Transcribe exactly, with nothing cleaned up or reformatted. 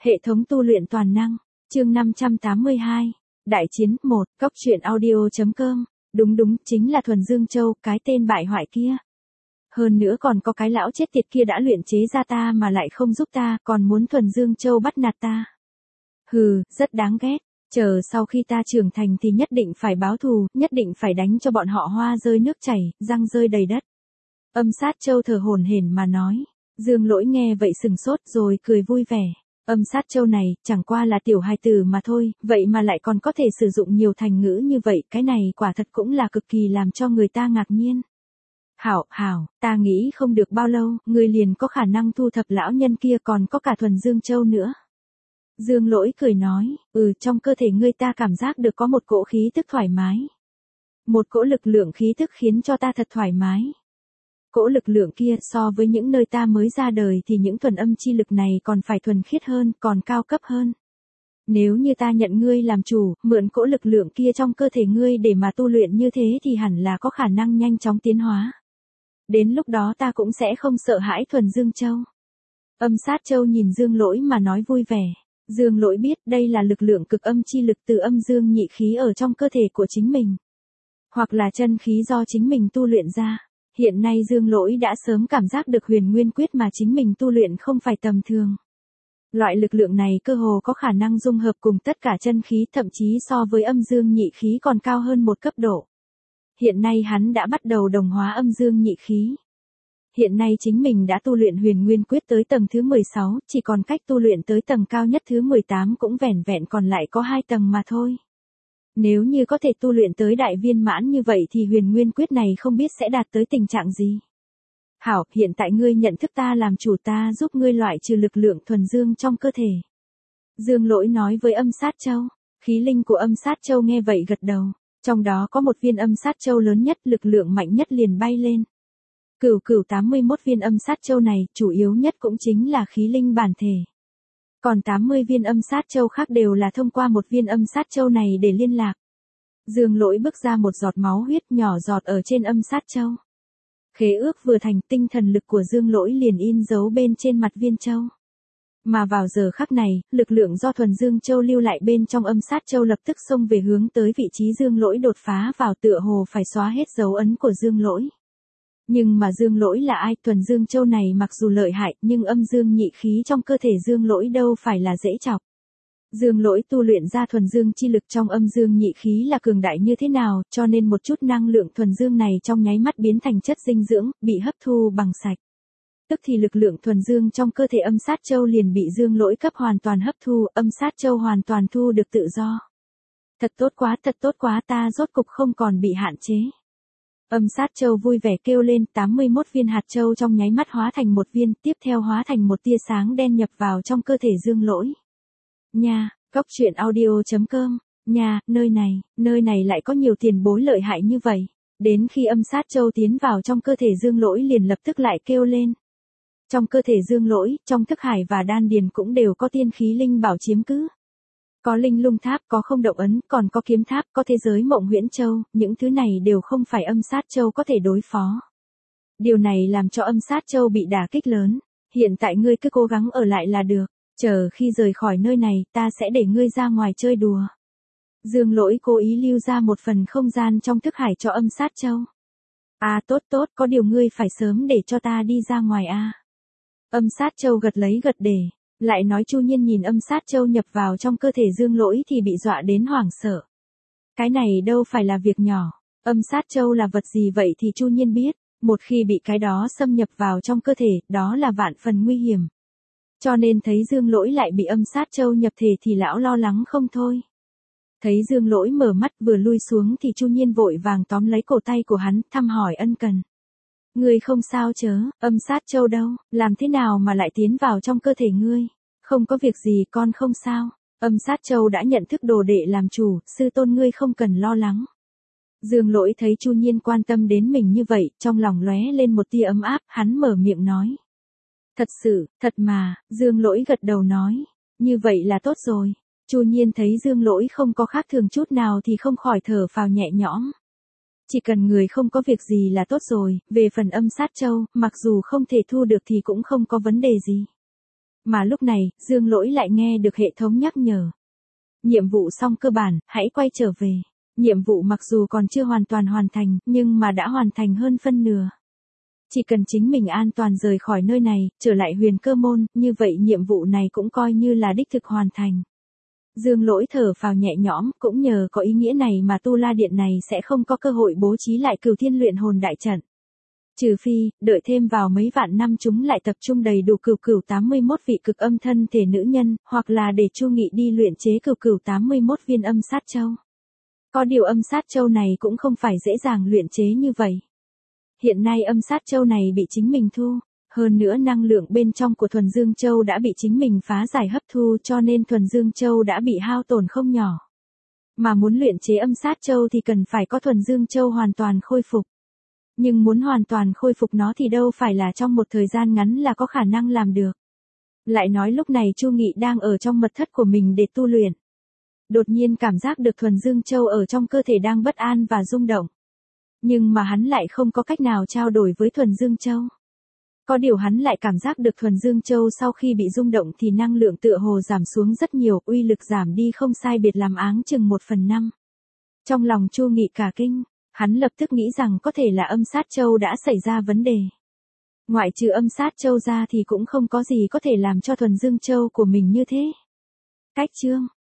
Hệ thống tu luyện toàn năng, chương năm trăm tám mươi hai, Đại chiến một, Cóc truyện audio.com, đúng đúng, chính là Thuần Dương Châu, cái tên bại hoại kia. Hơn nữa còn có cái lão chết tiệt kia đã luyện chế ra ta mà lại không giúp ta, còn muốn Thuần Dương Châu bắt nạt ta. Hừ, rất đáng ghét, chờ sau khi ta trưởng thành thì nhất định phải báo thù, nhất định phải đánh cho bọn họ hoa rơi nước chảy, răng rơi đầy đất. Âm Sát Châu thở hổn hển mà nói. Dương Lỗi nghe vậy sừng sốt rồi cười vui vẻ. Âm Sát Châu này, chẳng qua là tiểu hài tử mà thôi, vậy mà lại còn có thể sử dụng nhiều thành ngữ như vậy, cái này quả thật cũng là cực kỳ làm cho người ta ngạc nhiên. Hảo, hảo, ta nghĩ không được bao lâu, ngươi liền có khả năng thu thập lão nhân kia, còn có cả Thuần Dương Châu nữa. Dương Lỗi cười nói, ừ, trong cơ thể ngươi ta cảm giác được có một cỗ khí tức thoải mái. Một cỗ lực lượng khí tức khiến cho ta thật thoải mái. Cỗ lực lượng kia so với những nơi ta mới ra đời thì những thuần âm chi lực này còn phải thuần khiết hơn, còn cao cấp hơn. Nếu như ta nhận ngươi làm chủ, mượn cỗ lực lượng kia trong cơ thể ngươi để mà tu luyện như thế thì hẳn là có khả năng nhanh chóng tiến hóa. Đến lúc đó ta cũng sẽ không sợ hãi Thuần Dương Châu. Âm Sát Châu nhìn Dương Lỗi mà nói vui vẻ. Dương Lỗi biết đây là lực lượng cực âm chi lực từ âm dương nhị khí ở trong cơ thể của chính mình. Hoặc là chân khí do chính mình tu luyện ra. Hiện nay Dương Lỗi đã sớm cảm giác được huyền nguyên quyết mà chính mình tu luyện không phải tầm thường. Loại lực lượng này cơ hồ có khả năng dung hợp cùng tất cả chân khí, thậm chí so với âm dương nhị khí còn cao hơn một cấp độ. Hiện nay hắn đã bắt đầu đồng hóa âm dương nhị khí. Hiện nay chính mình đã tu luyện huyền nguyên quyết tới tầng thứ mười sáu, chỉ còn cách tu luyện tới tầng cao nhất thứ mười tám cũng vẻn vẹn còn lại có hai tầng mà thôi. Nếu như có thể tu luyện tới đại viên mãn như vậy thì huyền nguyên quyết này không biết sẽ đạt tới tình trạng gì. Hảo, hiện tại ngươi nhận thức ta làm chủ, ta giúp ngươi loại trừ lực lượng thuần dương trong cơ thể. Dương Lỗi nói với Âm Sát Châu. Khí linh của Âm Sát Châu nghe vậy gật đầu. Trong đó có một viên Âm Sát Châu lớn nhất, lực lượng mạnh nhất liền bay lên. Cửu cửu tám mươi mốt viên Âm Sát Châu này, chủ yếu nhất cũng chính là khí linh bản thể. Còn tám mươi viên Âm Sát Châu khác đều là thông qua một viên Âm Sát Châu này để liên lạc. Dương Lỗi bước ra một giọt máu huyết nhỏ giọt ở trên Âm Sát Châu. Khế ước vừa thành, tinh thần lực của Dương Lỗi liền in dấu bên trên mặt viên châu. Mà vào giờ khắc này, lực lượng do Thuần Dương Châu lưu lại bên trong Âm Sát Châu lập tức xông về hướng tới vị trí Dương Lỗi đột phá vào, tựa hồ phải xóa hết dấu ấn của Dương Lỗi. Nhưng mà Dương Lỗi là ai? Thuần Dương Châu này mặc dù lợi hại nhưng âm dương nhị khí trong cơ thể Dương Lỗi đâu phải là dễ chọc. Dương Lỗi tu luyện ra thuần dương chi lực trong âm dương nhị khí là cường đại như thế nào, cho nên một chút năng lượng thuần dương này trong nháy mắt biến thành chất dinh dưỡng, bị hấp thu bằng sạch. Tức thì lực lượng thuần dương trong cơ thể Âm Sát Châu liền bị Dương Lỗi cấp hoàn toàn hấp thu, Âm Sát Châu hoàn toàn thu được tự do. Thật tốt quá, thật tốt quá, ta rốt cục không còn bị hạn chế. Âm Sát Châu vui vẻ kêu lên, tám mươi mốt viên hạt châu trong nháy mắt hóa thành một viên, tiếp theo hóa thành một tia sáng đen nhập vào trong cơ thể Dương Lỗi. Nha, Cóc truyện audio.com, nha, nơi này, nơi này lại có nhiều tiền bối lợi hại như vậy. Đến khi Âm Sát Châu tiến vào trong cơ thể Dương Lỗi liền lập tức lại kêu lên. Trong cơ thể Dương Lỗi, trong thức hải và đan điền cũng đều có tiên khí linh bảo chiếm cứ. Có linh lung tháp, có không động ấn, còn có kiếm tháp, có thế giới mộng huyễn châu, những thứ này đều không phải Âm Sát Châu có thể đối phó. Điều này làm cho Âm Sát Châu bị đả kích lớn. Hiện tại ngươi cứ cố gắng ở lại là được, chờ khi rời khỏi nơi này, ta sẽ để ngươi ra ngoài chơi đùa. Dương Lỗi cố ý lưu ra một phần không gian trong thức hải cho Âm Sát Châu. À tốt tốt, có điều ngươi phải sớm để cho ta đi ra ngoài à. Âm Sát Châu gật lấy gật để. Lại nói Chu Nhiên nhìn Âm Sát Châu nhập vào trong cơ thể Dương Lỗi thì bị dọa đến hoảng sợ. Cái này đâu phải là việc nhỏ. Âm Sát Châu là vật gì vậy thì Chu Nhiên biết. Một khi bị cái đó xâm nhập vào trong cơ thể, đó là vạn phần nguy hiểm. Cho nên thấy Dương Lỗi lại bị Âm Sát Châu nhập thể thì lão lo lắng không thôi. Thấy Dương Lỗi mở mắt vừa lui xuống thì Chu Nhiên vội vàng tóm lấy cổ tay của hắn, thăm hỏi ân cần. Ngươi không sao chớ, Âm Sát Châu đâu, làm thế nào mà lại tiến vào trong cơ thể ngươi? Không có việc gì, con không sao. Âm Sát Châu đã nhận thức đồ đệ làm chủ, sư tôn ngươi không cần lo lắng. Dương Lỗi thấy Chu Nhiên quan tâm đến mình như vậy, trong lòng lóe lên một tia ấm áp, hắn mở miệng nói. Thật sự, thật mà, Dương Lỗi gật đầu nói. Như vậy là tốt rồi. Chu Nhiên thấy Dương Lỗi không có khác thường chút nào thì không khỏi thở phào nhẹ nhõm. Chỉ cần người không có việc gì là tốt rồi, về phần Âm Sát Châu, mặc dù không thể thu được thì cũng không có vấn đề gì. Mà lúc này, Dương Lỗi lại nghe được hệ thống nhắc nhở. Nhiệm vụ xong cơ bản, hãy quay trở về. Nhiệm vụ mặc dù còn chưa hoàn toàn hoàn thành, nhưng mà đã hoàn thành hơn phân nửa. Chỉ cần chính mình an toàn rời khỏi nơi này, trở lại Huyền Cơ Môn, như vậy nhiệm vụ này cũng coi như là đích thực hoàn thành. Dương Lỗi thở phào nhẹ nhõm, cũng nhờ có ý nghĩa này mà Tu La Điện này sẽ không có cơ hội bố trí lại Cửu Thiên luyện hồn đại trận. Trừ phi, đợi thêm vào mấy vạn năm chúng lại tập trung đầy đủ cửu cửu tám mươi mốt vị cực âm thân thể nữ nhân, hoặc là để Chu Nghị đi luyện chế cửu cửu tám mươi mốt viên âm sát châu. Có điều âm sát châu này cũng không phải dễ dàng luyện chế như vậy. Hiện nay âm sát châu này bị chính mình thu, hơn nữa năng lượng bên trong của thuần dương châu đã bị chính mình phá giải hấp thu cho nên thuần dương châu đã bị hao tổn không nhỏ. Mà muốn luyện chế âm sát châu thì cần phải có thuần dương châu hoàn toàn khôi phục. Nhưng muốn hoàn toàn khôi phục nó thì đâu phải là trong một thời gian ngắn là có khả năng làm được. Lại nói lúc này Chu Nghị đang ở trong mật thất của mình để tu luyện. Đột nhiên cảm giác được thuần dương châu ở trong cơ thể đang bất an và rung động. Nhưng mà hắn lại không có cách nào trao đổi với thuần dương châu. Có điều hắn lại cảm giác được thuần dương châu sau khi bị rung động thì năng lượng tựa hồ giảm xuống rất nhiều, uy lực giảm đi không sai biệt làm áng chừng một phần năm. Trong lòng Chu Nghị cả kinh, hắn lập tức nghĩ rằng có thể là âm sát châu đã xảy ra vấn đề. Ngoại trừ âm sát châu ra thì cũng không có gì có thể làm cho thuần dương châu của mình như thế. Cách chương